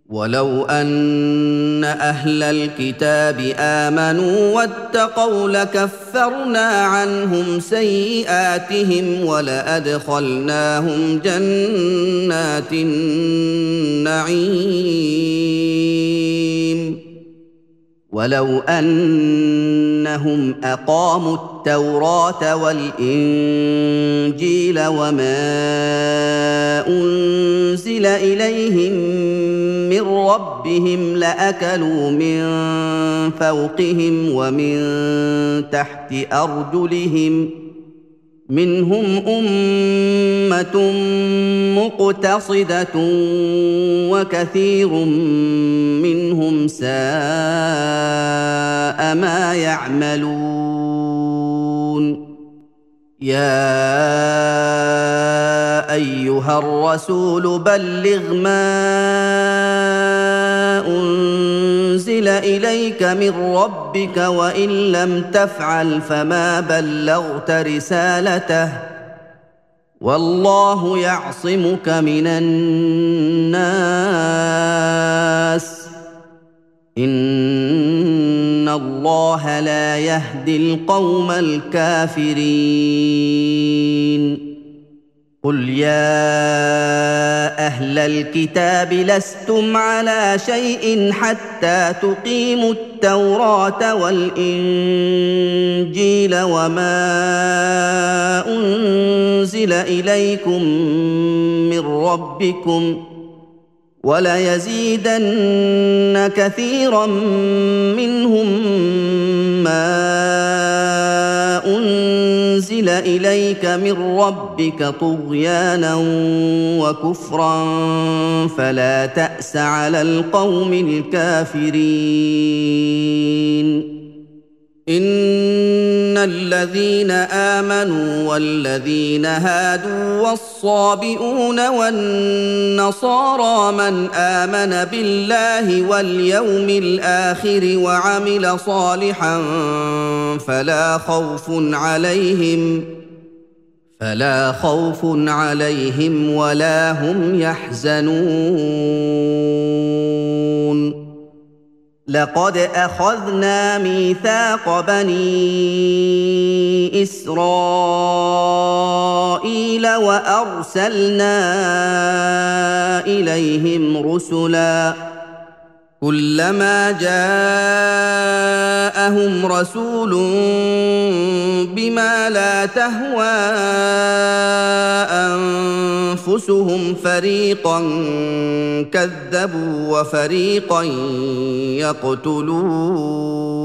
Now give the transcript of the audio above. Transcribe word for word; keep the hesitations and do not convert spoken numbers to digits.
ولو أن أهل الكتاب آمنوا واتقوا لكفرنا عنهم سيئاتهم ولأدخلناهم جنات النعيم ولو أنهم أقاموا التوراة والإنجيل وما أنزل إليهم من ربهم لأكلوا من فوقهم ومن تحت أرجلهم منهم أمة مقتصدة وكثير منهم ساء ما يعملون يا أيها الرسول بلغ ما أنزل إليك من ربك وإن لم تفعل فما بلغت رسالته والله يعصمك من الناس إن الله لا يهدي القوم الكافرين قل يا أهل الكتاب لستم على شيء حتى تقيموا التوراة والإنجيل وما أنزل إليكم من ربكم وليزيدن كثيرا منهم ما أنزل إليك من ربك طغيانا وكفرا فلا تأس على القوم الكافرين إن الذين آمنوا والذين هادوا والصابئون والنصارى من آمن بالله واليوم الآخر وعمل صالحا فلا خوف عليهم فلا خوف عليهم ولا هم يحزنون لقد أخذنا ميثاق بني إسرائيل وأرسلنا إليهم رسلا كلما جاءهم رسول بما لا تهوى أنفسهم فريقا كذبوا وفريقا يقتلون